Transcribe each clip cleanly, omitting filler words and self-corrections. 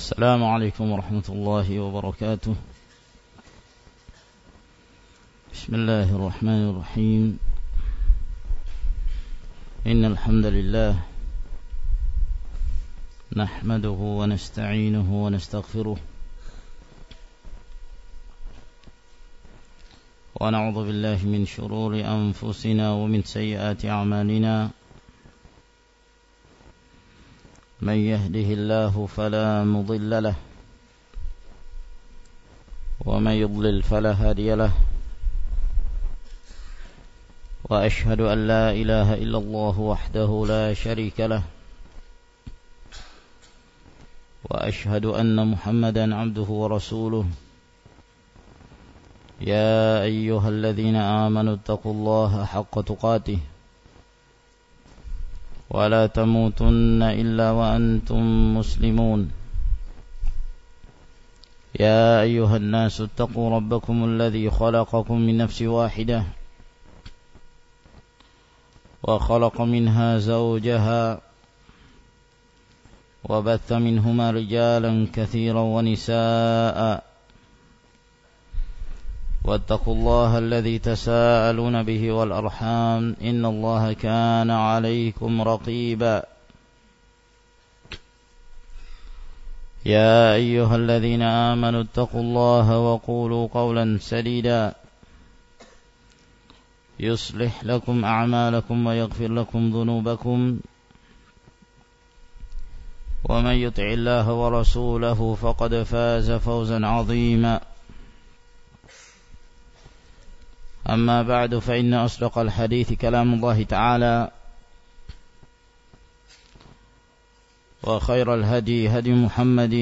السلام عليكم ورحمة الله وبركاته. بسم الله الرحمن الرحيم. إن الحمد لله نحمده ونستعينه ونستغفره ونعوذ بالله من شرور أنفسنا ومن سيئات أعمالنا. من يهده الله فلا مضل له ومن يضلل فلا هادي له، وأشهد أن لا إله إلا الله وحده لا شريك له، وأشهد أن محمدا عبده ورسوله. يا أيها الذين آمنوا اتقوا الله حق تقاته ولا تموتن إلا وأنتم مسلمون. يا أيها الناس اتقوا ربكم الذي خلقكم من نفس واحدة وخلق منها زوجها وبث منهما رجالا كثيرا ونساء، واتقوا الله الذي تساءلون به والأرحام إن الله كان عليكم رقيبا. يا أيها الذين آمنوا اتقوا الله وقولوا قولا سديدا يصلح لكم أعمالكم ويغفر لكم ذنوبكم، ومن يطع الله ورسوله فقد فاز فوزا عظيما. أما بعد، فإن أصدق الحديث كلام الله تعالى، وخير الهدي هدي محمد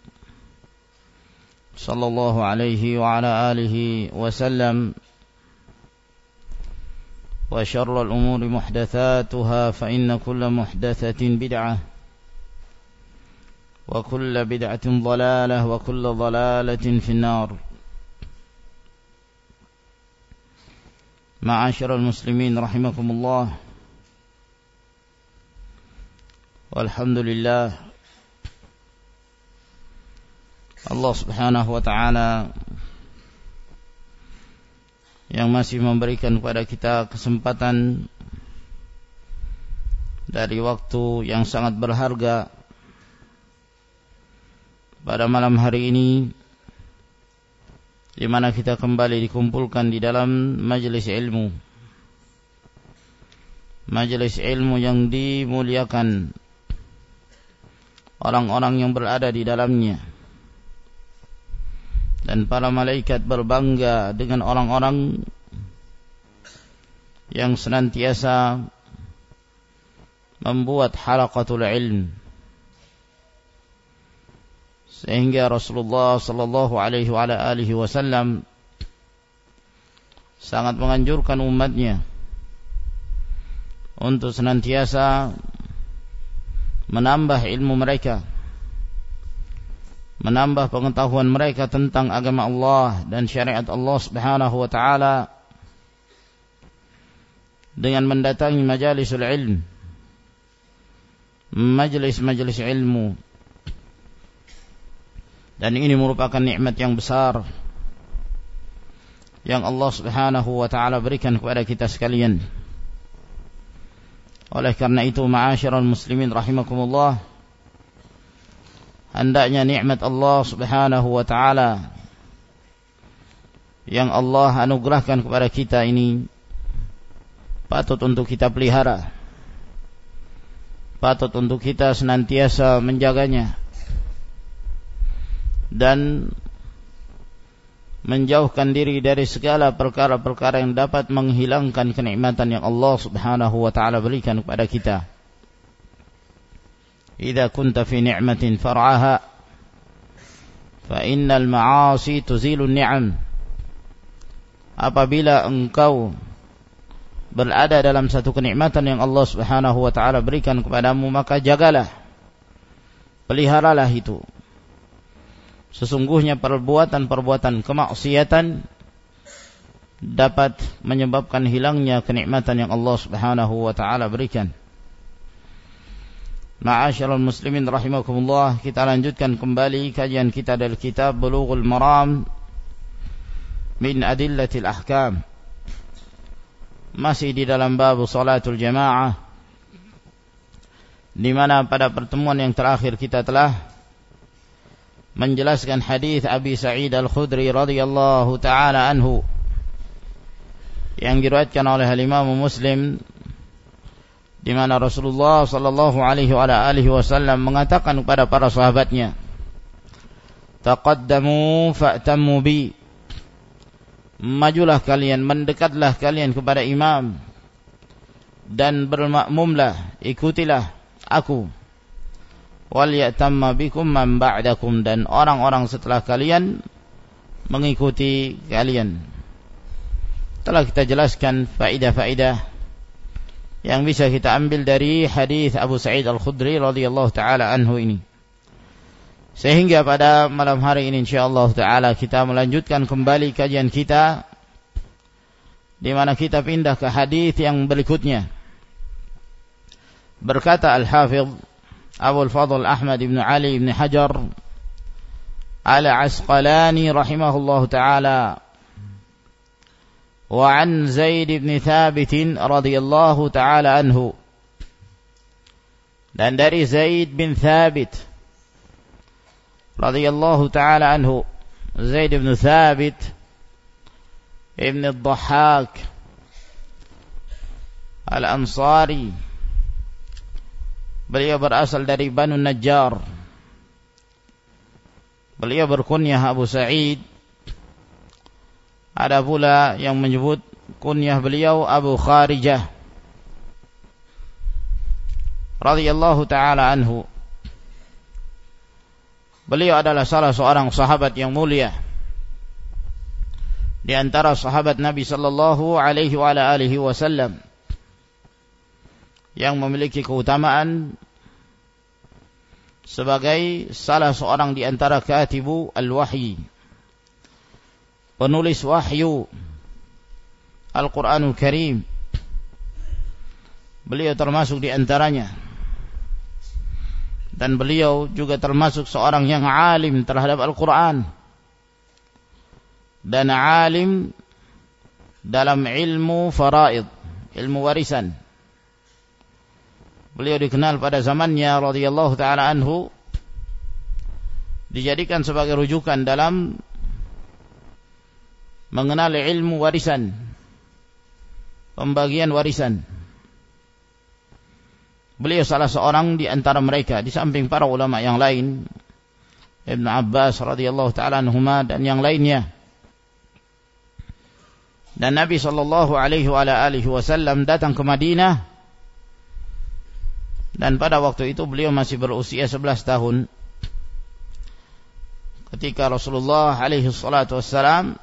صلى الله عليه وعلى آله وسلم، وشر الأمور محدثاتها، فإن كل محدثة بدعة، وكل بدعة ضلالة، وكل ضلالة في النار. معاشر المسلمين رحمكم الله، والحمد لله, Allah subhanahu wa ta'ala yang masih memberikan kepada kita kesempatan dari waktu yang sangat berharga pada malam hari ini, di mana kita kembali dikumpulkan di dalam majelis ilmu. Majelis ilmu yang dimuliakan orang-orang yang berada di dalamnya, dan para malaikat berbangga dengan orang-orang yang senantiasa membuat halaqatul ilm. Sehingga Rasulullah sallallahu alaihi wa alihi wasallam sangat menganjurkan umatnya untuk senantiasa menambah ilmu mereka, menambah pengetahuan mereka tentang agama Allah dan syariat Allah subhanahu wa ta'ala, dengan mendatangi majalisul ilm, majelis-majelis ilmu. Dan ini merupakan nikmat yang besar yang Allah subhanahu wa ta'ala berikan kepada kita sekalian. Oleh karena itu, ma'asyiral muslimin rahimakumullah, hendaknya nikmat Allah subhanahu wa ta'ala yang Allah anugerahkan kepada kita ini patut untuk kita pelihara, patut untuk kita senantiasa menjaganya, dan menjauhkan diri dari segala perkara-perkara yang dapat menghilangkan kenikmatan yang Allah subhanahu wa ta'ala berikan kepada kita. Idza kunta fi ni'matin far'aha fa innal ma'asi tuzilu ni'am. Apabila engkau berada dalam satu kenikmatan yang Allah subhanahu wa ta'ala berikan kepadamu, maka jagalah, peliharalah itu. Sesungguhnya perbuatan-perbuatan kemaksiatan dapat menyebabkan hilangnya kenikmatan yang Allah subhanahu wa ta'ala berikan. Ma'asyiral muslimin rahimakumullah, kita lanjutkan kembali kajian kita dari kitab Bulughul Maram min Adillatil Ahkam. Masih di dalam bab salatul jamaah, di mana pada pertemuan yang terakhir kita telah menjelaskan hadis Abi Sa'id Al-Khudri radhiyallahu taala anhu yang diriwayatkan oleh Imam Muslim, di mana Rasulullah sallallahu alaihi wasallam mengatakan kepada para sahabatnya, taqaddamu fa'tammu bi, majulah kalian, mendekatlah kalian kepada imam dan bermakmumlah, ikutilah aku, wal ya'tamma bikum man ba'dakum, dan orang-orang setelah kalian mengikuti kalian. Telah kita jelaskan faidah-faidah yang bisa kita ambil dari hadis Abu Sa'id Al-Khudri radhiyallahu taala anhu ini. Sehingga pada malam hari ini insyaallah taala kita melanjutkan kembali kajian kita, di mana kita pindah ke hadis yang berikutnya. Berkata Al-Hafidh Abu Al-Fadl Ahmad ibn Ali ibn Hajar Al-Asqalani rahimahullahu taala, وعن زيد بن ثابت رضي الله تعالى عنه, dan dari Zaid bin Thabit radhiyallahu ta'ala anhu. Zaid bin Thabit ibn al-Dhahhak al-Ansari, beliau berasal dari Banu Najjar. Beliau berkunyah Abu Sa'id. Ada pula yang menyebut kunyah beliau Abu Kharijah radhiyallahu ta'ala anhu. Beliau adalah salah seorang sahabat yang mulia di antara sahabat Nabi sallallahu alaihi wasallam, yang memiliki keutamaan sebagai salah seorang di antara katibu al-wahyi, penulis wahyu Al-Quranul Karim. Beliau termasuk di antaranya, dan beliau juga termasuk seorang yang alim terhadap Al-Quran dan alim dalam ilmu faraid, ilmu warisan. Beliau dikenal pada zamannya radhiyallahu ta'ala anhu, dijadikan sebagai rujukan dalam mengenali ilmu warisan, pembagian warisan. Beliau salah seorang di antara mereka, di samping para ulama yang lain, Ibn Abbas radhiyallahu ta'ala anhuma dan yang lainnya. Dan Nabi sallallahu alaihi wasallam datang ke Madinah, dan pada waktu itu beliau masih berusia 11 tahun. Ketika Rasulullah alaihi salatu wassalam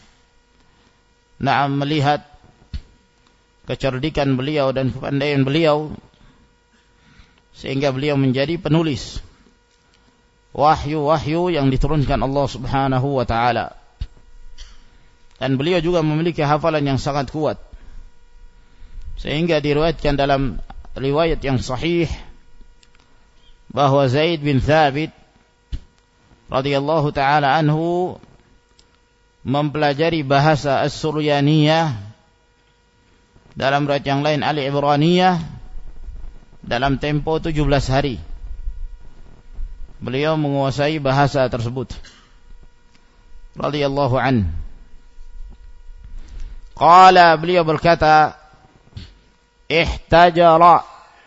melihat kecerdikan beliau dan kepandaian beliau, sehingga beliau menjadi penulis wahyu-wahyu yang diturunkan Allah subhanahu wa ta'ala. Dan beliau juga memiliki hafalan yang sangat kuat, sehingga diriwayatkan dalam riwayat yang sahih bahwa Zaid bin Thabit radhiyallahu ta'ala anhu mempelajari bahasa As-Suryaniyah, dalam riwayat yang lain Al-Ibraniyah, dalam tempo 17 hari. Beliau menguasai bahasa tersebut radhiyallahu an. Qala, beliau berkata, ihtajara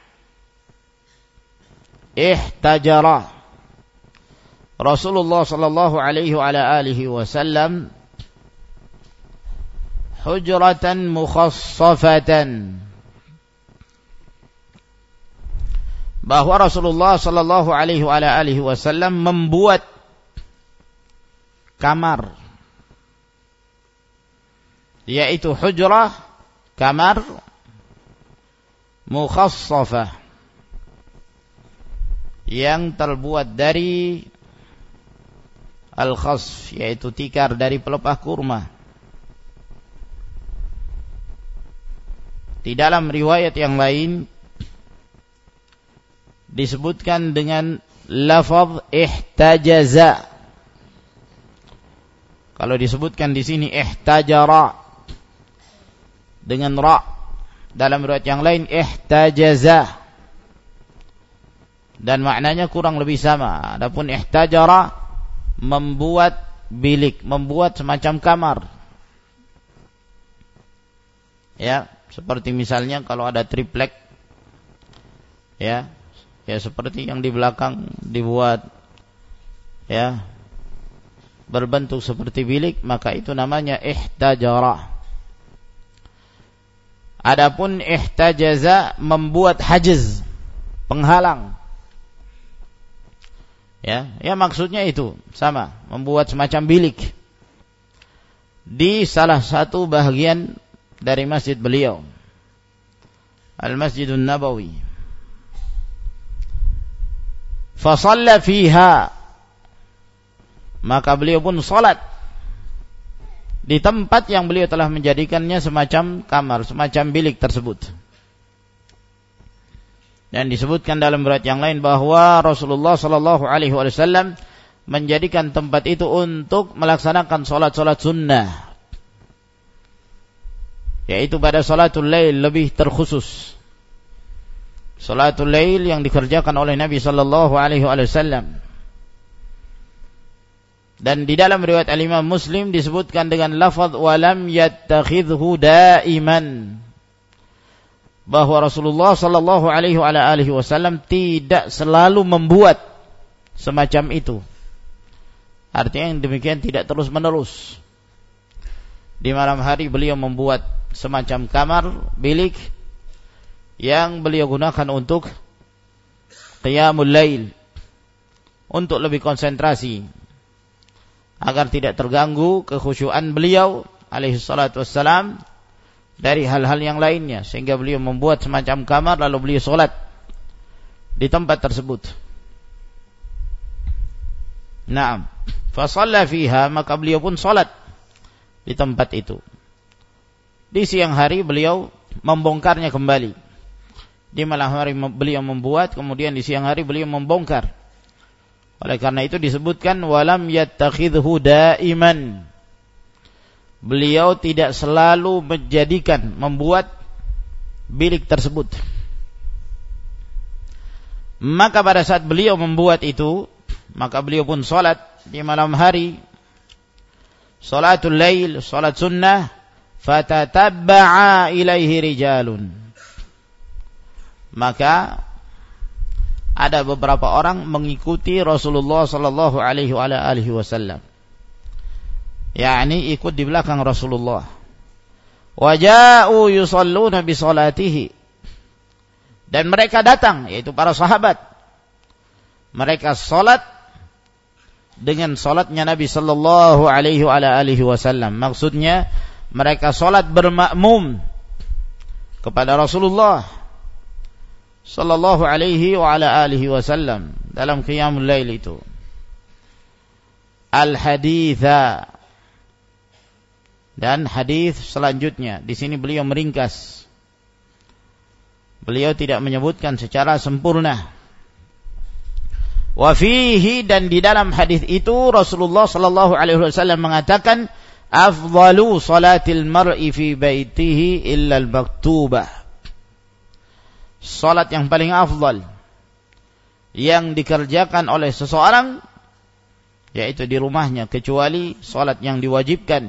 Rasulullah sallallahu alaihi wasallam hujratan mukhassafatan, bahwa Rasulullah sallallahu alaihi wasallam membuat kamar, yaitu hujrah, kamar mukhassafah, yang terbuat dari al-khasf, yaitu tikar dari pelepah kurma. Di dalam riwayat yang lain disebutkan dengan lafaz ihtajaza. Kalau disebutkan di sini ihtajara dengan ra, dalam riwayat yang lain ihtajaza, dan maknanya kurang lebih sama. Adapun ihtajara membuat bilik, membuat semacam kamar. Ya, seperti misalnya kalau ada triplek, ya seperti yang di belakang dibuat ya berbentuk seperti bilik, maka itu namanya ihtajara. Adapun ihtajaza membuat hajiz, penghalang. Ya maksudnya itu sama, membuat semacam bilik di salah satu bahagian dari masjid beliau, Al-Masjidun Nabawi. Fa shalla fiha, maka beliau pun salat di tempat yang beliau telah menjadikannya semacam kamar, semacam bilik tersebut. Dan disebutkan dalam riwayat yang lain bahwa Rasulullah sallallahu alaihi wasallam menjadikan tempat itu untuk melaksanakan salat-salat sunnah, yaitu pada salatul lail lebih terkhusus. Salatul lail yang dikerjakan oleh Nabi sallallahu alaihi wasallam. Dan di dalam riwayat Al-Imam Muslim disebutkan dengan lafaz walam yattakhidhu daiman, bahwa Rasulullah sallallahu alaihi wasallam tidak selalu membuat semacam itu. Artinya yang demikian tidak terus-menerus. Di malam hari beliau membuat semacam kamar, bilik yang beliau gunakan untuk qiyamul lail, untuk lebih konsentrasi agar tidak terganggu kekhusyuan beliau alaihi salatu wassalam dari hal-hal yang lainnya, sehingga beliau membuat semacam kamar lalu beliau salat di tempat tersebut. Naam, fa shalla fiha, maka beliau pun salat di tempat itu. Di siang hari beliau membongkarnya kembali. Di malam hari beliau membuat, kemudian di siang hari beliau membongkar. Oleh karena itu disebutkan walam yattakhidhu daiman. Beliau tidak selalu menjadikan, membuat bilik tersebut. Maka pada saat beliau membuat itu, maka beliau pun salat di malam hari, salatul lail, salat sunnah, fatatabba'a ilaihi rijalun. Maka ada beberapa orang mengikuti Rasulullah sallallahu alaihi wasallam, yakni ikut di belakang Rasulullah. Waja'u yusalluna bi salatihi, dan mereka datang, yaitu para sahabat, mereka salat dengan salatnya Nabi sallallahu alaihi wasallam. Maksudnya mereka salat bermakmum kepada Rasulullah sallallahu alaihi wasallam dalam qiyamul lail itu. Al-haditha, dan hadis selanjutnya di sini beliau meringkas. Beliau tidak menyebutkan secara sempurna. Wa fihi, dan di dalam hadis itu Rasulullah sallallahu alaihi wasallam mengatakan afdalu salatil mar'i fi baitihi illa al-maktubah. Salat yang paling afdal yang dikerjakan oleh seseorang yaitu di rumahnya, kecuali salat yang diwajibkan,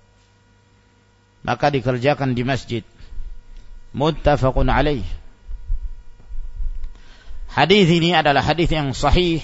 maka dikerjakan di masjid. Muttafaqun alaih. Hadis ini adalah hadis yang sahih,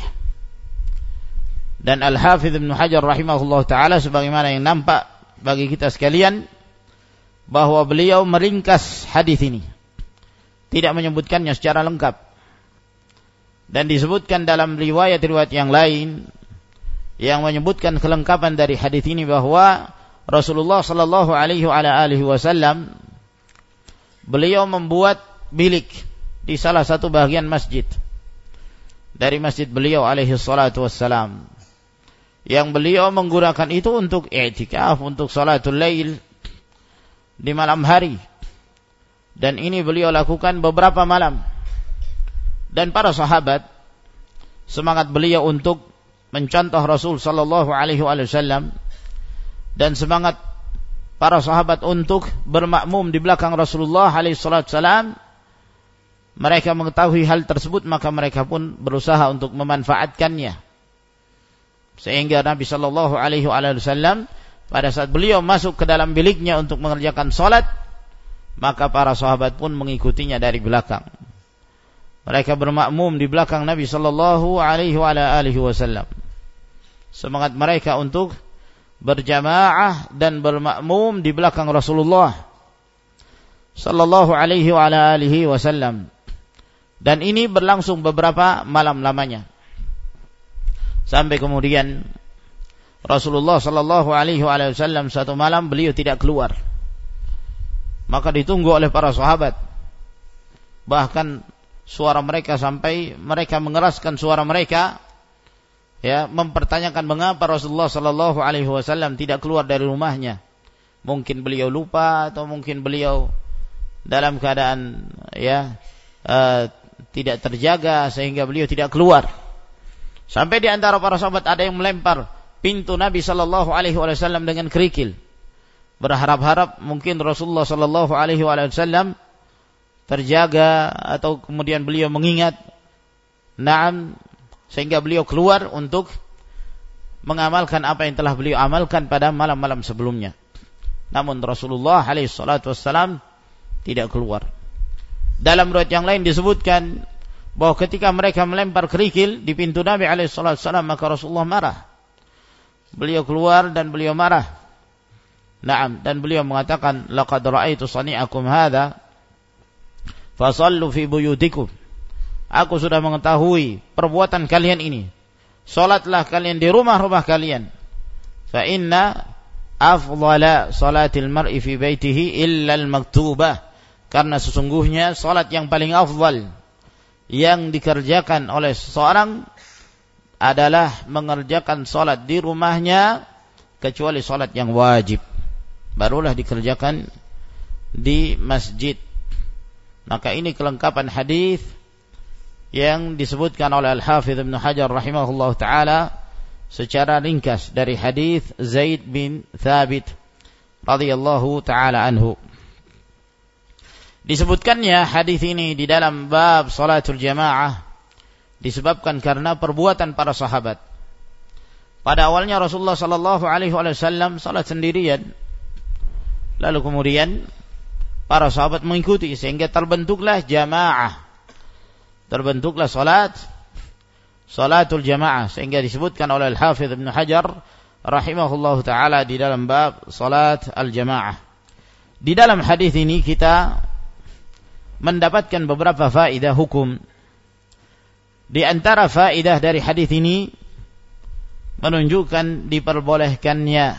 dan Al-Hafidz Ibnu Hajar rahimahullah ta'ala sebagaimana yang nampak bagi kita sekalian bahwa beliau meringkas hadis ini, tidak menyebutkannya secara lengkap. Dan disebutkan dalam riwayat-riwayat yang lain yang menyebutkan kelengkapan dari hadis ini bahwa Rasulullah sallallahu alaihi wasallam beliau membuat bilik di salah satu bahagian masjid dari masjid beliau alaihi salatu wassalam, yang beliau menggunakan itu untuk i'tikaf, untuk salatul lail di malam hari. Dan ini beliau lakukan beberapa malam. dan para sahabat, semangat beliau untuk mencontoh Rasul sallallahu alaihi wasallam, dan semangat para sahabat untuk bermakmum di belakang Rasulullah alaihi wasallam. Mereka mengetahui hal tersebut, maka mereka pun berusaha untuk memanfaatkannya. Sehingga Nabi sallallahu alaihi wasallam pada saat beliau masuk ke dalam biliknya untuk mengerjakan salat, maka para sahabat pun mengikutinya dari belakang. Mereka bermakmum di belakang Nabi sallallahu alaihi wasallam. Semangat mereka untuk berjamaah dan bermakmum di belakang Rasulullah sallallahu alaihi wasallam. Dan ini berlangsung beberapa malam lamanya. Sampai kemudian Rasulullah sallallahu alaihi wasallam satu malam beliau tidak keluar. Maka ditunggu oleh para sahabat. Bahkan suara mereka sampai mereka mengeraskan suara mereka, ya, mempertanyakan mengapa Rasulullah sallallahu alaihi wasallam tidak keluar dari rumahnya. Mungkin beliau lupa atau mungkin beliau dalam keadaan tidak terjaga sehingga beliau tidak keluar. Sampai di antara para sahabat ada yang melempar pintu Nabi sallallahu alaihi wasallam dengan kerikil, berharap-harap mungkin Rasulullah sallallahu alaihi wasallam terjaga atau kemudian beliau mengingat, sehingga beliau keluar untuk mengamalkan apa yang telah beliau amalkan pada malam-malam sebelumnya. Namun Rasulullah alaihi salatu wassalam tidak keluar. Dalam riwayat yang lain disebutkan bahwa ketika mereka melempar kerikil di pintu Nabi alaihi salatu wassalam, maka Rasulullah marah. Beliau keluar dan beliau marah. Dan beliau mengatakan, laqad ra'aitu sani'akum hadza fasallu fi buyutikum. Aku sudah mengetahui perbuatan kalian ini. Salatlah kalian di rumah-rumah kalian. Fa inna afdhala salatil mar'i fi baitihi illa al-maktubah. Karena sesungguhnya salat yang paling afdal yang dikerjakan oleh seseorang adalah mengerjakan salat di rumahnya, kecuali salat yang wajib, barulah dikerjakan di masjid. Maka ini kelengkapan hadis yang disebutkan oleh Al-Hafidz Ibnu Hajar rahimahullah taala secara ringkas dari hadis Zaid bin Thabit radhiyallahu taala anhu. Disebutkannya hadis ini di dalam bab salatul jamaah disebabkan karena perbuatan para sahabat. Pada awalnya Rasulullah sallallahu alaihi wasallam salat sendirian. Lalu kemudian para sahabat mengikuti sehingga terbentuklah jamaah. Terbentuklah salatul jamaah, sehingga disebutkan oleh Al-Hafidz Ibnu Hajar rahimahullahu taala di dalam bab salat al-jamaah. Di dalam hadis ini kita mendapatkan beberapa faedah hukum. Di antara faedah dari hadis ini menunjukkan diperbolehkannya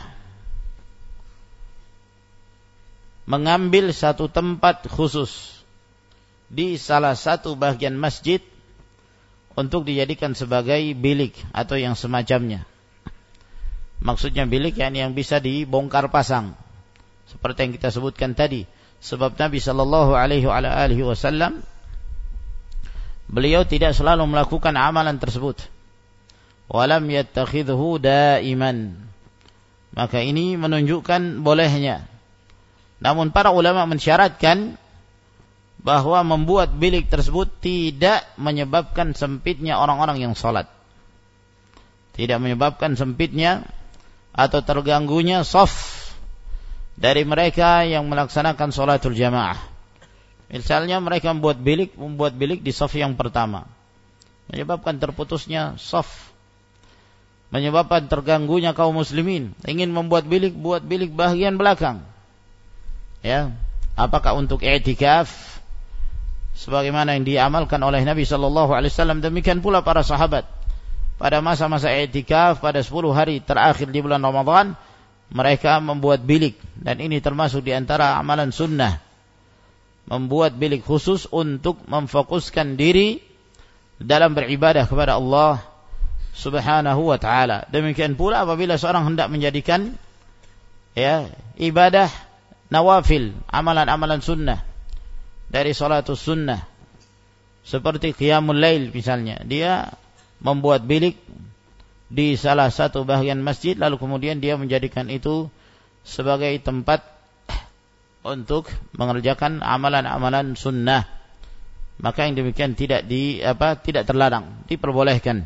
mengambil satu tempat khusus di salah satu bagian masjid untuk dijadikan sebagai bilik atau yang semacamnya. Maksudnya bilik yang bisa dibongkar pasang, seperti yang kita sebutkan tadi. Sebab Nabi sallallahu alaihi wasallam beliau tidak selalu melakukan amalan tersebut. Walam yattakhidhu daiman. Maka ini menunjukkan bolehnya. Namun para ulama mensyaratkan bahwa membuat bilik tersebut tidak menyebabkan sempitnya orang-orang yang salat. Tidak menyebabkan sempitnya atau terganggunya shaf dari mereka yang melaksanakan salatul jamaah. Misalnya mereka membuat bilik di shaf yang pertama, menyebabkan terputusnya shaf, menyebabkan terganggunya kaum muslimin. Ingin membuat bilik, buat bilik bagian belakang. Ya, apakah untuk i'tikaf sebagaimana yang diamalkan oleh Nabi sallallahu alaihi wasallam, demikian pula para sahabat pada masa-masa i'tikaf pada 10 hari terakhir di bulan Ramadan mereka membuat bilik, dan ini termasuk di antara amalan sunnah, membuat bilik khusus untuk memfokuskan diri dalam beribadah kepada Allah Subhanahu wa taala. Demikian pula apabila seorang hendak menjadikan ibadah nawafil, amalan-amalan sunnah dari salatus sunnah, Seperti qiyamul lail misalnya, dia membuat bilik di salah satu bahagian masjid, lalu kemudian dia menjadikan itu sebagai tempat untuk mengerjakan amalan-amalan sunnah. Maka yang demikian tidak terlarang, diperbolehkan.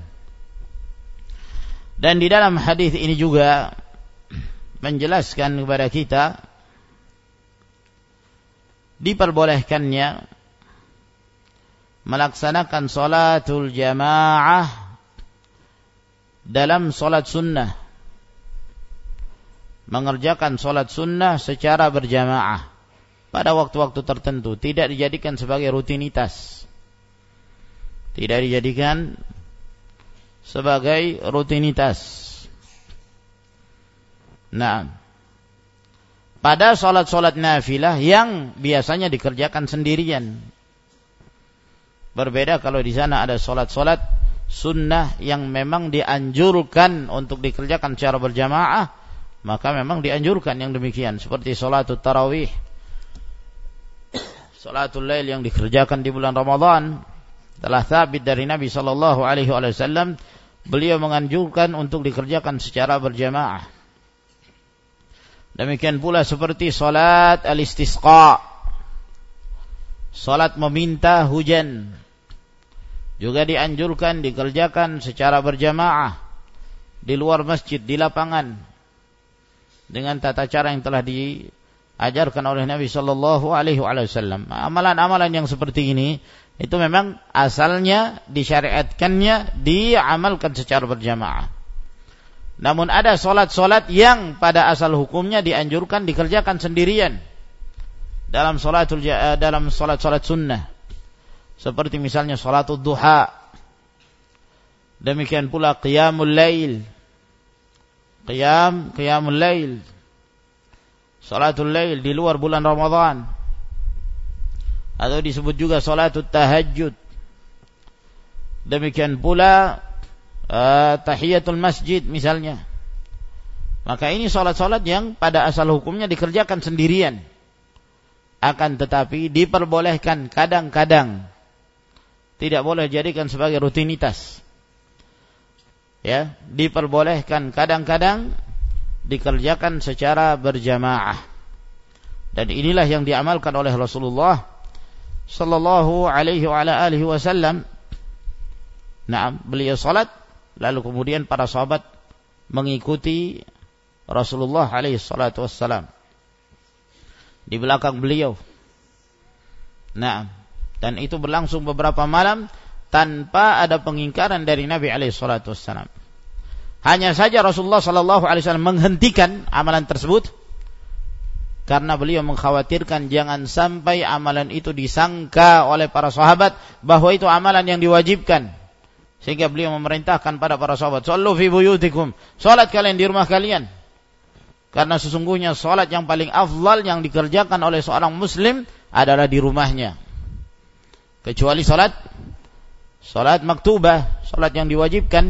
Dan di dalam hadis ini juga menjelaskan kepada kita diperbolehkannya melaksanakan salatul jamaah dalam salat sunnah, mengerjakan salat sunnah secara berjamaah pada waktu-waktu tertentu, tidak dijadikan sebagai rutinitas, tidak dijadikan sebagai rutinitas. Nah, pada salat-salat nafilah yang biasanya dikerjakan sendirian, berbeda kalau di sana ada salat-salat sunnah yang memang dianjurkan untuk dikerjakan secara berjamaah, maka memang dianjurkan yang demikian, seperti salatul tarawih, salatul lail yang dikerjakan di bulan Ramadan. Telah sabit dari Nabi sallallahu alaihi wasallam, beliau menganjurkan untuk dikerjakan secara berjamaah. Demikian pula seperti salat al-istisqa, salat meminta hujan, juga dianjurkan dikerjakan secara berjamaah di luar masjid, di lapangan, dengan tata cara yang telah diajarkan oleh Nabi sallallahu alaihi wasallam. Amalan-amalan yang seperti ini itu memang asalnya disyariatkannya diamalkan secara berjamaah. Namun ada salat-salat yang pada asal hukumnya dianjurkan dikerjakan sendirian dalam salat-salat sunnah. Seperti misalnya salatul duha, demikian pula qiyamul lail, qiyamul lail, salatul lail di luar bulan Ramadan, atau disebut juga salatul tahajud. Demikian pula tahiyatul masjid misalnya. Maka ini salat-salat yang pada asal hukumnya dikerjakan sendirian, akan tetapi diperbolehkan kadang-kadang, tidak boleh jadikan sebagai rutinitas. Ya, diperbolehkan kadang-kadang dikerjakan secara berjamaah. Dan inilah yang diamalkan oleh Rasulullah sallallahu alaihi wasallam. Nah, beliau salat, lalu kemudian para sahabat mengikuti Rasulullah alaihi salatu wassalam di belakang beliau. Nah, dan itu berlangsung beberapa malam tanpa ada pengingkaran dari Nabi alaihi salatu wassalam. Hanya saja Rasulullah sallallahu alaihi wasallam menghentikan amalan tersebut karena beliau mengkhawatirkan jangan sampai amalan itu disangka oleh para sahabat bahwa itu amalan yang diwajibkan. Sehingga beliau memerintahkan pada para sahabat, "Shallu fi buyutikum." Salat kalian di rumah kalian. Karena sesungguhnya salat yang paling afdal yang dikerjakan oleh seorang muslim adalah di rumahnya. Kecuali salat maktubah, salat yang diwajibkan.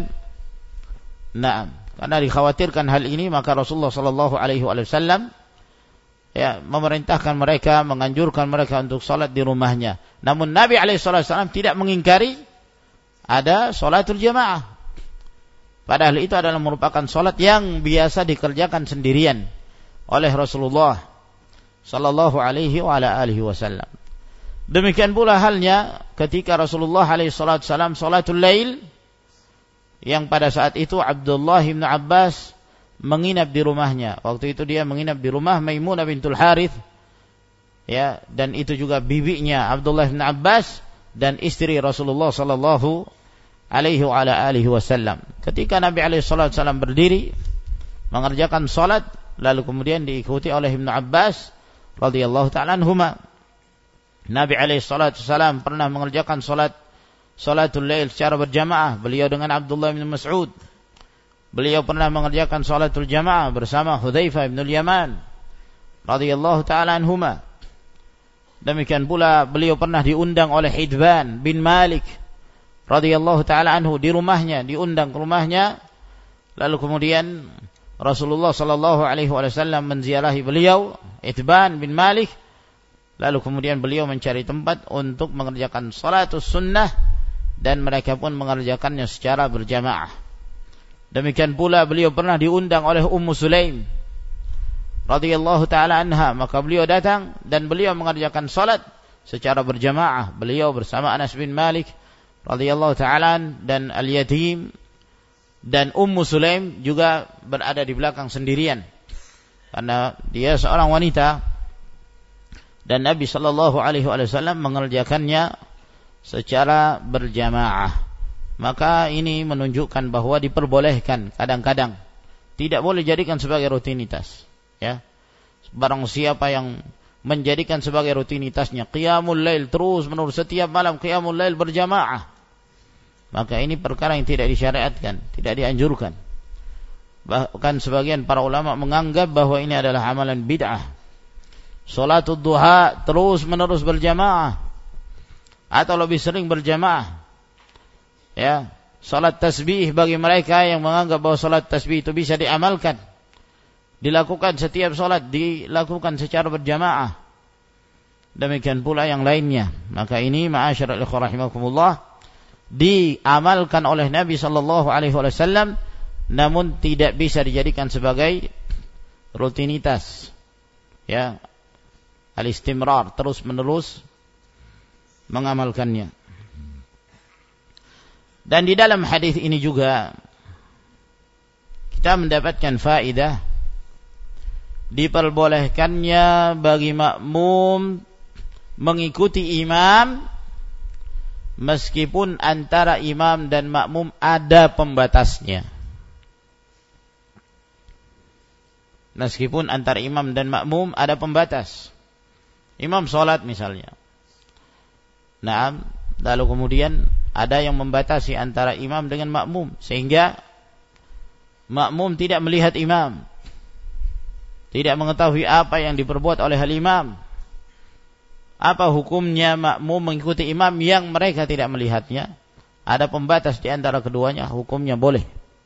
Nah, karena dikhawatirkan hal ini, maka Rasulullah sallallahu alaihi wasallam memerintahkan mereka, menganjurkan mereka untuk salat di rumahnya. Namun Nabi alaihi wasallam tidak mengingkari ada salatul jamaah. Padahal itu adalah merupakan salat yang biasa dikerjakan sendirian oleh Rasulullah sallallahu alaihi wasallam. Demikian pula halnya ketika Rasulullah alaihi wasallam salatul lail, yang pada saat itu Abdullah bin Abbas menginap di rumahnya. Waktu itu dia menginap di rumah Maimunah bintul Harith, ya, dan itu juga bibinya Abdullah bin Abbas dan istri Rasulullah sallallahu alaihi wasallam. Ketika Nabi alaihi wasallam berdiri mengerjakan salat, lalu kemudian diikuti oleh Ibnu Abbas radhiyallahu ta'ala anhuma. Nabi alaihi wasallam pernah mengerjakan salatul lail secara berjamaah, beliau dengan Abdullah bin Mas'ud. Beliau pernah mengerjakan salatul jamaah bersama Hudzaifah bin Yaman radhiyallahu ta'ala anhuma. Demikian pula beliau pernah diundang oleh Hidban bin Malik radhiyallahu ta'ala anhu di rumahnya, diundang ke rumahnya. Lalu kemudian Rasulullah sallallahu alaihi wasallam menziarahi beliau, Hidban bin Malik, Lalu kemudian beliau mencari tempat untuk mengerjakan salatus sunnah, dan mereka pun mengerjakannya secara berjamaah. Demikian pula beliau pernah diundang oleh Ummu Sulaim radhiyallahu taala anha, maka beliau datang dan beliau mengerjakan salat secara berjamaah. Beliau bersama Anas bin Malik radhiyallahu taala dan Al-Yatim, dan Ummu Sulaim juga berada di belakang sendirian karena dia seorang wanita, dan Nabi sallallahu alaihi wasallam mengerjakannya secara berjamaah. Maka ini menunjukkan bahwa diperbolehkan kadang-kadang, tidak boleh jadikan sebagai rutinitas, ya. Barang siapa yang menjadikan sebagai rutinitasnya qiyamul lail terus menerus, setiap malam qiyamul lail berjamaah, maka ini perkara yang tidak disyariatkan, tidak dianjurkan. Bahkan sebagian para ulama menganggap bahwa ini adalah amalan bid'ah. Salatul duha terus menerus berjamaah atau lebih sering berjamaah, ya. Salat tasbih bagi mereka yang menganggap bahwa salat tasbih itu bisa diamalkan, dilakukan setiap salat, dilakukan secara berjamaah. Demikian pula yang lainnya. Maka ini ma'asyiral ikhwah rahimakumullah, diamalkan oleh Nabi sallallahu alaihi wasallam, namun tidak bisa dijadikan sebagai rutinitas, ya. Al-istimrar, terus menerus mengamalkannya. Dan di dalam hadis ini juga kita mendapatkan faedah diperbolehkannya bagi makmum mengikuti imam meskipun antara imam dan makmum ada pembatasnya. Meskipun antara imam dan makmum ada pembatas. Imam sholat misalnya, nah, lalu kemudian ada yang membatasi antara imam dengan makmum, sehingga makmum tidak melihat imam, tidak mengetahui apa yang diperbuat oleh imam. Apa hukumnya makmum mengikuti imam yang mereka tidak melihatnya? Ada pembatas di antara keduanya, hukumnya boleh.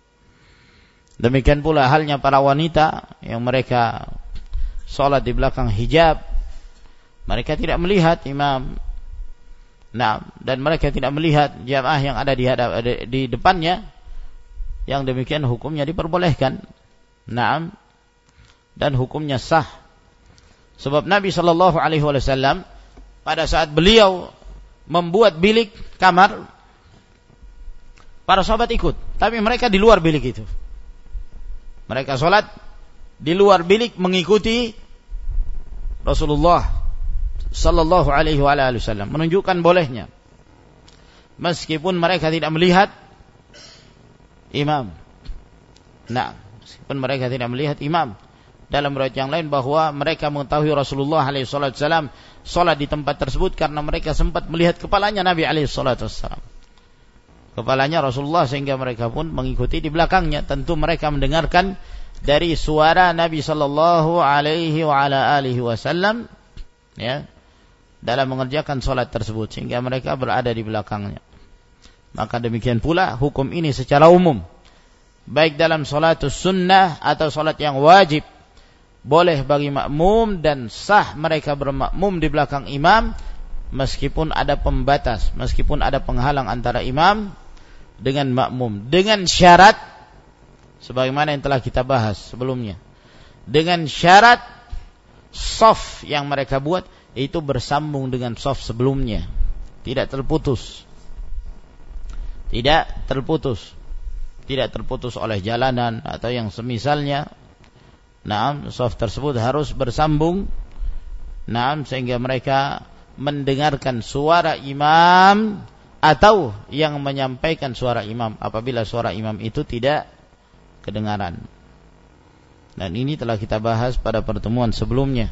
Demikian pula halnya para wanita yang mereka sholat di belakang hijab, mereka tidak melihat imam. Nah, dan mereka tidak melihat jamaah yang ada di depannya. Yang demikian hukumnya diperbolehkan. Nah, dan hukumnya sah. Sebab Nabi sallallahu alaihi wasallam pada saat beliau membuat bilik kamar, para sahabat ikut, tapi mereka di luar bilik itu. Mereka salat di luar bilik mengikuti Rasulullah sallallahu alaihi wasallam, menunjukkan bolehnya meskipun mereka tidak melihat imam. Nah, meskipun mereka tidak melihat imam. Dalam riwayat yang lain bahwa mereka mengetahui Rasulullah alaihi wasallam salat di tempat tersebut karena mereka sempat melihat kepalanya Nabi alaihi wasallam. Kepalanya Rasulullah, sehingga mereka pun mengikuti di belakangnya. Tentu mereka mendengarkan dari suara Nabi sallallahu alaihi wasallam, ya, dalam mengerjakan salat tersebut, sehingga mereka berada di belakangnya. Maka demikian pula hukum ini secara umum, baik dalam salatus sunnah atau salat yang wajib, boleh bagi makmum dan sah mereka bermakmum di belakang imam meskipun ada pembatas, meskipun ada penghalang antara imam dengan makmum, dengan syarat sebagaimana yang telah kita bahas sebelumnya, dengan syarat shaf yang mereka buat itu bersambung dengan shaf sebelumnya, tidak terputus, tidak terputus oleh jalanan atau yang semisalnya. Naam, shaf tersebut harus bersambung, naam, sehingga mereka mendengarkan suara imam atau yang menyampaikan suara imam apabila suara imam itu tidak kedengaran. Dan ini telah kita bahas pada pertemuan sebelumnya.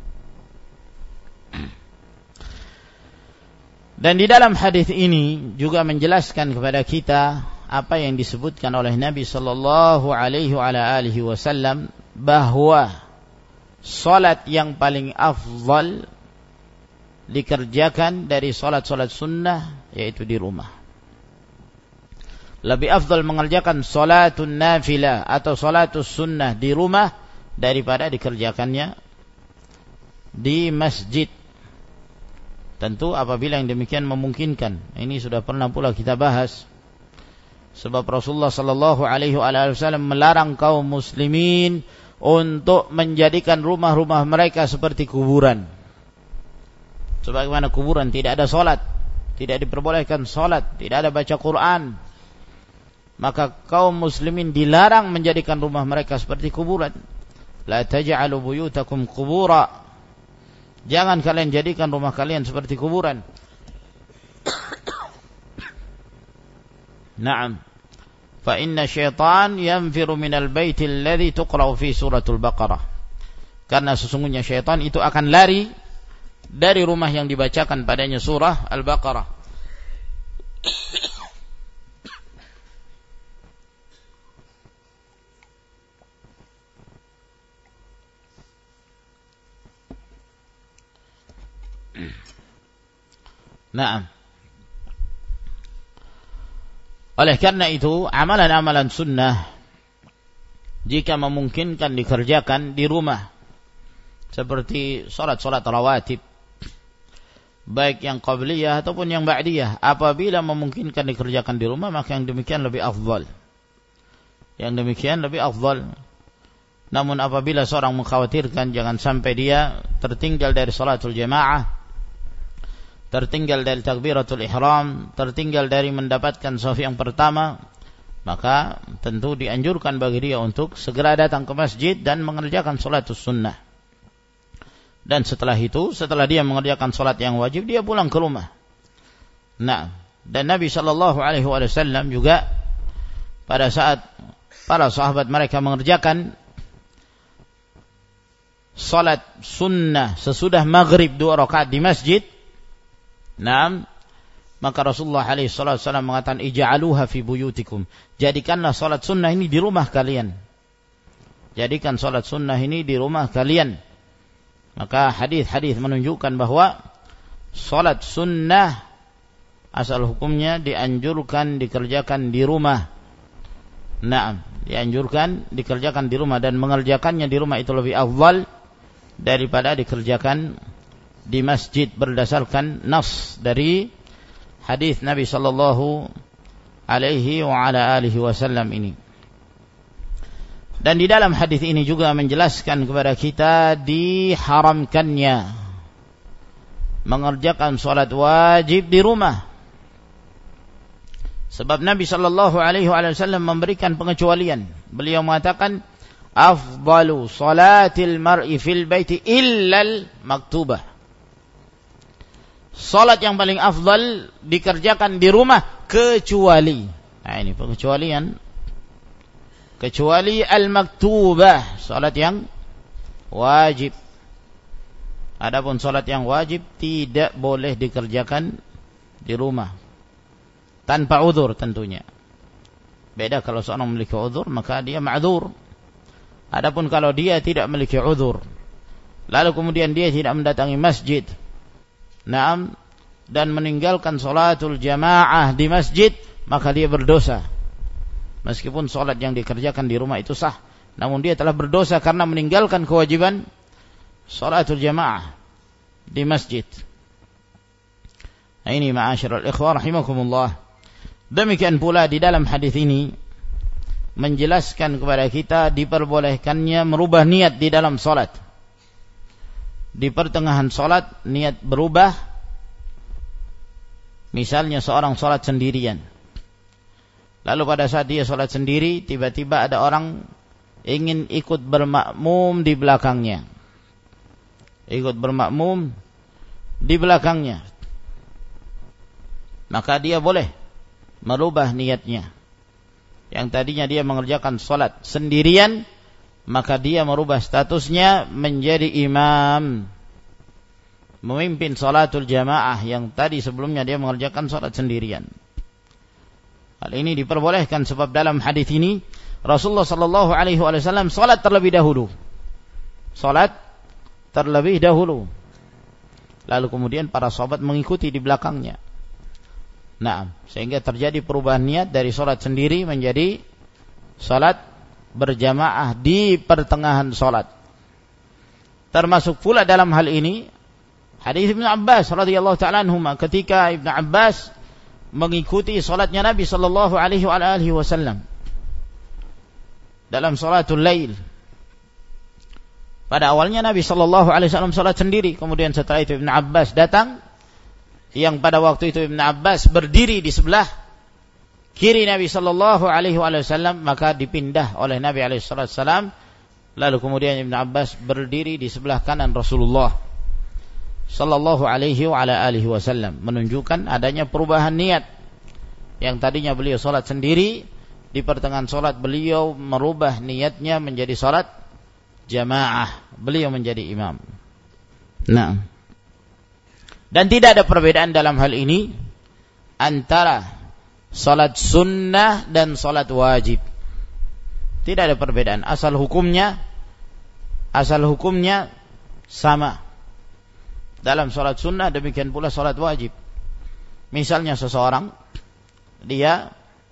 Dan di dalam hadis ini juga menjelaskan kepada kita apa yang disebutkan oleh Nabi sallallahu alaihi wasallam, bahwa salat yang paling afdal dikerjakan dari salat-salat sunnah yaitu di rumah. Lebih afdal mengerjakan salatun nafilah atau salatus sunnah di rumah daripada dikerjakannya di masjid. Tentu apabila yang demikian memungkinkan. Ini sudah pernah pula kita bahas. Sebab Rasulullah sallallahu alaihi wasallam melarang kaum muslimin untuk menjadikan rumah-rumah mereka seperti kuburan. Sebagaimana kuburan tidak ada salat, tidak diperbolehkan salat, tidak ada baca Quran. Maka kaum muslimin dilarang menjadikan rumah mereka seperti kuburan. La taj'alu buyutakum qubura. Jangan kalian jadikan rumah kalian seperti kuburan. Naam. Fa inna syaitan yanfiru minal baiti alladhi tuqra'u fi suratul Baqarah. Karena sesungguhnya syaitan itu akan lari dari rumah yang dibacakan padanya surah Al-Baqarah. Naam. Oleh karena itu, amalan-amalan sunnah jika memungkinkan dikerjakan di rumah, seperti salat-salat rawatib, baik yang qabliyah ataupun yang ba'diyah, apabila memungkinkan dikerjakan di rumah, maka yang demikian lebih afdal. Yang demikian lebih afdal. Namun apabila seorang mengkhawatirkan jangan sampai dia tertinggal dari salatul jamaah, tertinggal dari takbiratul ihram, tertinggal dari mendapatkan shaf yang pertama, maka tentu dianjurkan bagi dia untuk segera datang ke masjid dan mengerjakan salatus sunnah. Dan setelah itu, setelah dia mengerjakan salat yang wajib, dia pulang ke rumah. Nah, dan Nabi sallallahu alaihi wasallam juga pada saat para sahabat mereka mengerjakan salat sunnah sesudah maghrib 2 rakaat di masjid, nah, maka Rasulullah alaihi wasallam mengatakan ij'aluha fi buyutikum. Jadikanlah salat sunnah ini di rumah kalian. Jadikan salat sunnah ini di rumah kalian. Maka hadis-hadis menunjukkan bahwa salat sunnah asal hukumnya dianjurkan dikerjakan di rumah. Nah, dianjurkan dikerjakan di rumah, dan mengerjakannya di rumah itu lebih afdal daripada dikerjakan di masjid berdasarkan nas dari hadis Nabi sallallahu alaihi wa ala alihi wasallam ini. Dan di dalam hadis ini juga menjelaskan kepada kita diharamkannya mengerjakan salat wajib di rumah. Sebab Nabi sallallahu alaihi wasallam memberikan pengecualian. Beliau mengatakan afdalu salatil mar'i fil baiti illal maktubah. Salat yang paling afdal dikerjakan di rumah kecuali, nah ini pengecualian, kecuali al-maktubah, salat yang wajib. Adapun salat yang wajib tidak boleh dikerjakan di rumah tanpa uzur tentunya. Beda kalau seorang memiliki uzur, maka dia ma'dzur. Adapun kalau dia tidak memiliki uzur, lalu kemudian dia tidak mendatangi masjid, naam, dan meninggalkan salatul jamaah di masjid, maka dia berdosa. Meskipun salat yang dikerjakan di rumah itu sah, namun dia telah berdosa karena meninggalkan kewajiban salatul jamaah di masjid. Nah, ini ma'asyiral ikhwah rahimakumullah. Demikian pula di dalam hadis ini menjelaskan kepada kita diperbolehkannya merubah niat di dalam salat. Di pertengahan salat niat berubah. Misalnya seorang salat sendirian, lalu pada saat dia salat sendiri, tiba-tiba ada orang ingin ikut bermakmum di belakangnya, ikut bermakmum di belakangnya, maka dia boleh merubah niatnya. Yang tadinya dia mengerjakan salat sendirian, maka dia merubah statusnya menjadi imam, memimpin salatul jamaah yang tadi sebelumnya dia mengerjakan salat sendirian. Hal ini diperbolehkan sebab dalam hadis ini Rasulullah sallallahu alaihi wasallam salat terlebih dahulu. Salat terlebih dahulu. Lalu kemudian para sahabat mengikuti di belakangnya. Nah, sehingga terjadi perubahan niat dari salat sendiri menjadi salat berjamaah di pertengahan salat. Termasuk pula dalam hal ini Hadis Ibnu Abbas radhiyallahu taala anhuma, ketika Ibnu Abbas mengikuti salatnya Nabi sallallahu alaihi wasallam dalam salatul lail. Pada awalnya Nabi sallallahu alaihi wasallam salat sendiri, kemudian setelah itu Ibnu Abbas datang, yang pada waktu itu Ibnu Abbas berdiri di sebelah kiri Nabi sallallahu alaihi wasallam, maka dipindah oleh Nabi alaihi wasallam, lalu kemudian Ibnu Abbas berdiri di sebelah kanan Rasulullah sallallahu alaihi wasallam, menunjukkan adanya perubahan niat. Yang tadinya beliau salat sendiri, di pertengahan salat beliau merubah niatnya menjadi salat jamaah, beliau menjadi imam. Nah, dan tidak ada perbedaan dalam hal ini antara salat sunnah dan salat wajib. Tidak ada perbedaan, asal hukumnya sama. Dalam salat sunnah demikian pula salat wajib. Misalnya seseorang dia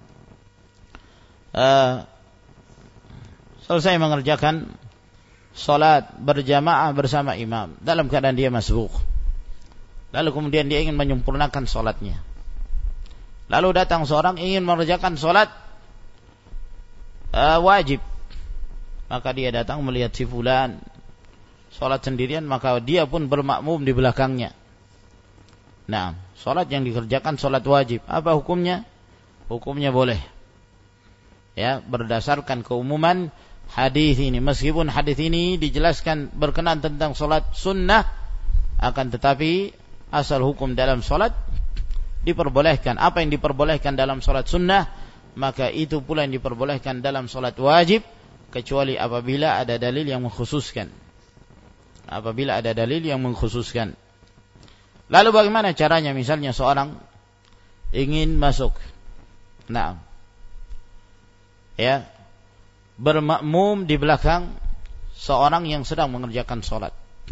selesai mengerjakan salat berjamaah bersama imam dalam keadaan dia masbuk, lalu kemudian dia ingin menyempurnakan salatnya. Lalu datang seorang ingin mengerjakan salat wajib, maka dia datang melihat si fulan salat sendirian, maka dia pun bermakmum di belakangnya. Nah, salat yang dikerjakan salat wajib, apa hukumnya? Hukumnya boleh, ya, berdasarkan keumuman hadis ini. Meskipun hadis ini dijelaskan berkenaan tentang salat sunnah, akan tetapi asal hukum dalam salat diperbolehkan. Apa yang diperbolehkan dalam salat sunnah, maka itu pula yang diperbolehkan dalam salat wajib, kecuali apabila ada dalil yang mengkhususkan. Lalu bagaimana caranya? Misalnya seorang ingin masuk, nah, ya, bermakmum di belakang seorang yang sedang mengerjakan salat,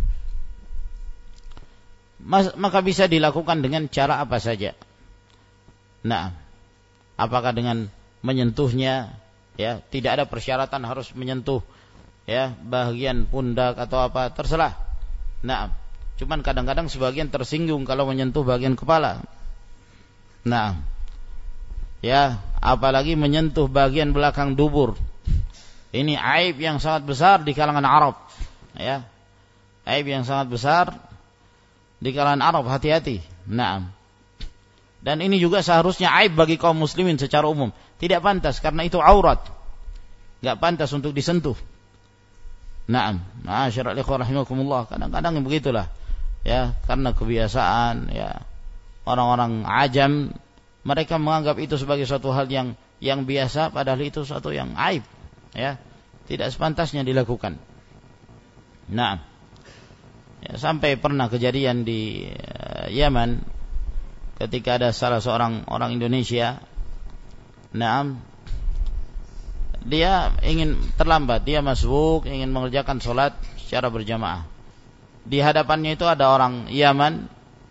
maka bisa dilakukan dengan cara apa saja. Nah, apakah dengan menyentuhnya, ya, tidak ada persyaratan harus menyentuh, ya, bagian pundak atau apa, terserah. Nah, cuman kadang-kadang sebagian tersinggung kalau menyentuh bagian kepala. Nah, ya, apalagi menyentuh bagian belakang dubur. Ini aib yang sangat besar di kalangan Arab, ya. Aib yang sangat besar di kalangan Arab, hati-hati. Nah, dan ini juga seharusnya aib bagi kaum muslimin secara umum. Tidak pantas, karena itu aurat, enggak pantas untuk disentuh. Naam, ma'asyiral ikhwah rahimakumullah, kadang-kadang begitulah, ya, karena kebiasaan, ya, orang-orang ajam, mereka menganggap itu sebagai suatu hal yang biasa, padahal itu suatu yang aib, ya, tidak sepantasnya dilakukan. Naam, ya, sampai pernah kejadian di Yaman ketika ada salah seorang orang Indonesia, naam, dia ingin terlambat, dia masbuk, ingin mengerjakan salat secara berjamaah. Di hadapannya itu ada orang Yaman,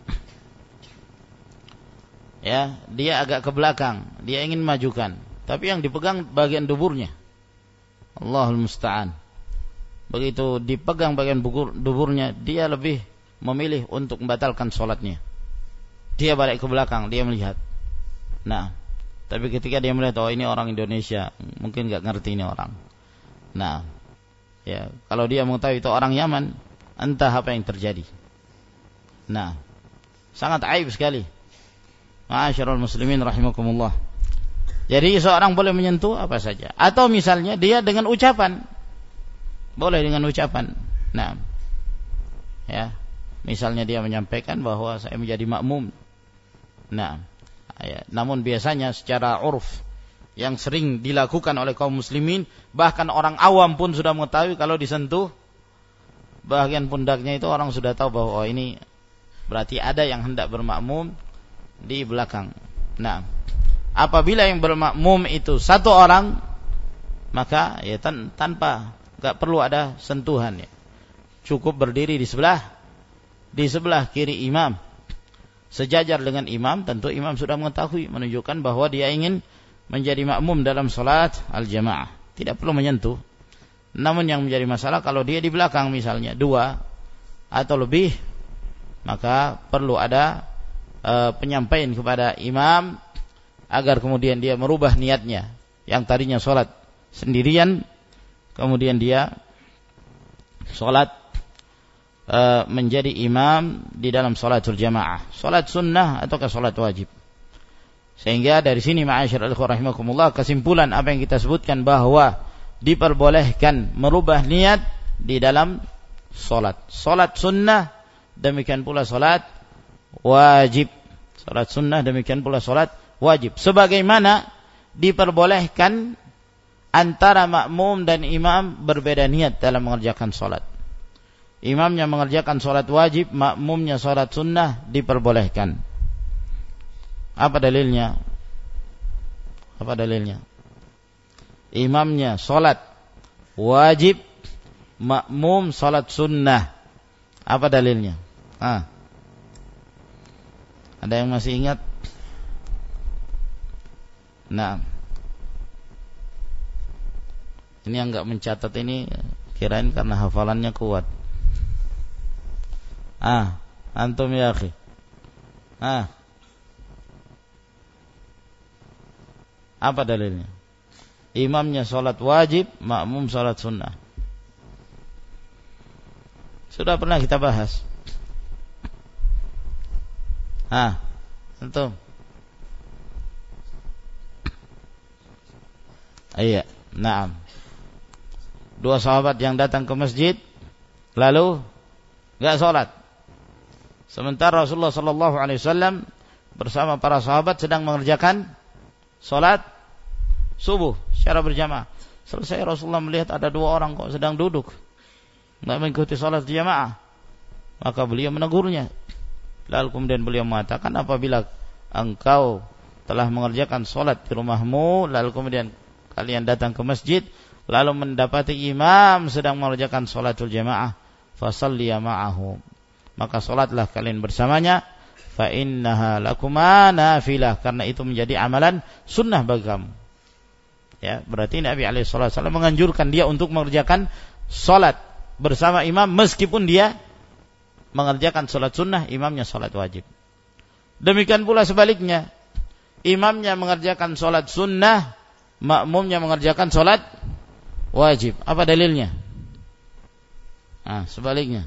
ya, dia agak ke belakang, dia ingin majukan, tapi yang dipegang bagian duburnya. Allahul musta'an. Begitu dipegang bagian duburnya, dia lebih memilih untuk membatalkan salatnya. Dia balik ke belakang, dia melihat. Nah, tapi ketika dia melihat, oh ini orang Indonesia, mungkin enggak ngerti ini orang. Nah, ya, kalau dia mengetahui itu orang Yaman, entah apa yang terjadi. Nah, sangat aib sekali. Ma'asyiral muslimin rahimakumullah. Jadi seorang boleh menyentuh apa saja, atau misalnya dia dengan ucapan, boleh dengan ucapan. Nah, ya, misalnya dia menyampaikan bahwa saya menjadi makmum. Nah, ya, namun biasanya secara urf yang sering dilakukan oleh kaum muslimin, bahkan orang awam pun sudah mengetahui kalau disentuh bagian pundaknya itu, orang sudah tahu bahwa ini berarti ada yang hendak bermakmum di belakang. Nah, apabila yang bermakmum itu satu orang, maka ya tanpa, enggak perlu ada sentuhan, ya. Cukup berdiri di sebelah kiri imam, sejajar dengan imam. Tentu imam sudah mengetahui, menunjukkan bahwa dia ingin menjadi makmum dalam salat al-jamaah. Tidak perlu menyentuh. Namun yang menjadi masalah kalau dia di belakang, misalnya 2 atau lebih maka perlu ada penyampaian kepada imam agar kemudian dia merubah niatnya. Yang tadinya sholat sendirian, kemudian dia sholat menjadi imam di dalam sholatul jamaah, sholat sunnah ataukah sholat wajib. Sehingga dari sini ma'asyiral ikhwah rahimakumullah, kesimpulan apa yang kita sebutkan bahwa diperbolehkan merubah niat di dalam sholat sunnah, demikian pula sholat wajib. Sholat sunnah demikian pula sholat wajib. Sebagaimana diperbolehkan antara makmum dan imam berbeda niat dalam mengerjakan sholat. Imamnya mengerjakan sholat wajib, makmumnya sholat sunnah, diperbolehkan. Apa dalilnya? Apa dalilnya? Imamnya sholat wajib, makmum sholat sunnah. Apa dalilnya? Ada yang masih ingat? Nah, ini yang enggak mencatat ini kirain karena hafalannya kuat. Antum ya akhi. Apa dalilnya? Imamnya sholat wajib, makmum sholat sunnah. Sudah pernah kita bahas. Antum. Iya, na'am. Dua sahabat yang datang ke masjid lalu enggak sholat. Sementara Rasulullah sallallahu alaihi wasallam bersama para sahabat sedang mengerjakan sholat subuh secara berjamaah. Selesai Rasulullah melihat ada dua orang kok sedang duduk, enggak mengikuti sholat jamaah. Maka beliau menegurnya. Lalu kemudian beliau mengatakan, apabila engkau telah mengerjakan sholat di rumahmu, lalu kemudian kalian datang ke masjid, lalu mendapati imam sedang mengerjakan sholatul jamaah, fasalliya ma'ahu, maka sholatlah kalian bersamanya, fa innaha lakuma nafilah, karena itu menjadi amalan sunnah bagi kamu. Ya, berarti Nabi alaihi wasallam menganjurkan dia untuk mengerjakan sholat bersama imam meskipun dia mengerjakan sholat sunnah, imamnya sholat wajib. Demikian pula sebaliknya, imamnya mengerjakan sholat sunnah, makmumnya mengerjakan sholat wajib. Apa dalilnya? Sebaliknya.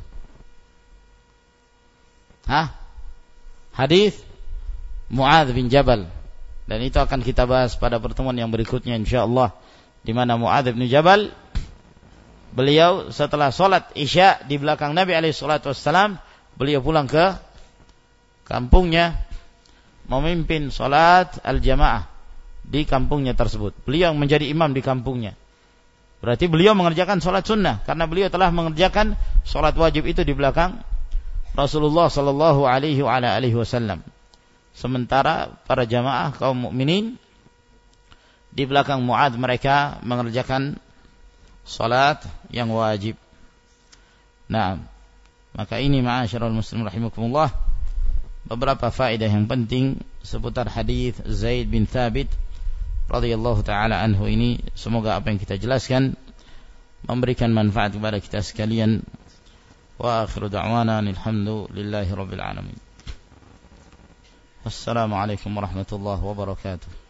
Hadis Mu'adz bin Jabal, dan itu akan kita bahas pada pertemuan yang berikutnya insyaallah, di mana Mu'adz bin Jabal, beliau setelah sholat isya di belakang Nabi alaihi salatu wassalam, beliau pulang ke kampungnya memimpin sholat al-jamaah di kampungnya tersebut. Beliau menjadi imam di kampungnya. Berarti beliau mengerjakan sholat sunnah, karena beliau telah mengerjakan sholat wajib itu di belakang Rasulullah sallallahu alaihi wasallam. Sementara para jamaah kaum mukminin di belakang Mu'adz, mereka mengerjakan salat yang wajib. Nah, maka ini ma'asyiral muslimin rahimakumullah, beberapa faedah yang penting seputar hadis Zaid bin Thabit radhiyallahu taala anhu ini. Semoga apa yang kita jelaskan memberikan manfaat kepada kita sekalian. Wa akhiru da'wana alhamdulillahi rabbil alamin. Assalamualaikum warahmatullahi wabarakatuh.